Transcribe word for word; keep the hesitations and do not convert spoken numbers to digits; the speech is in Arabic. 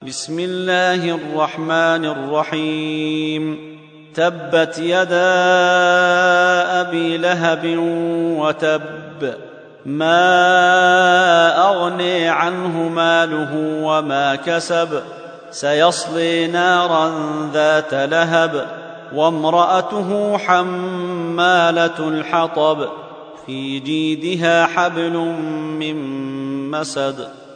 بسم الله الرحمن الرحيم. تبت يدا أبي لهب وتب، ما أغني عنه ماله وما كسب، سيصلي نارا ذات لهب، وامرأته حمالة الحطب، في جيدها حبل من مسد.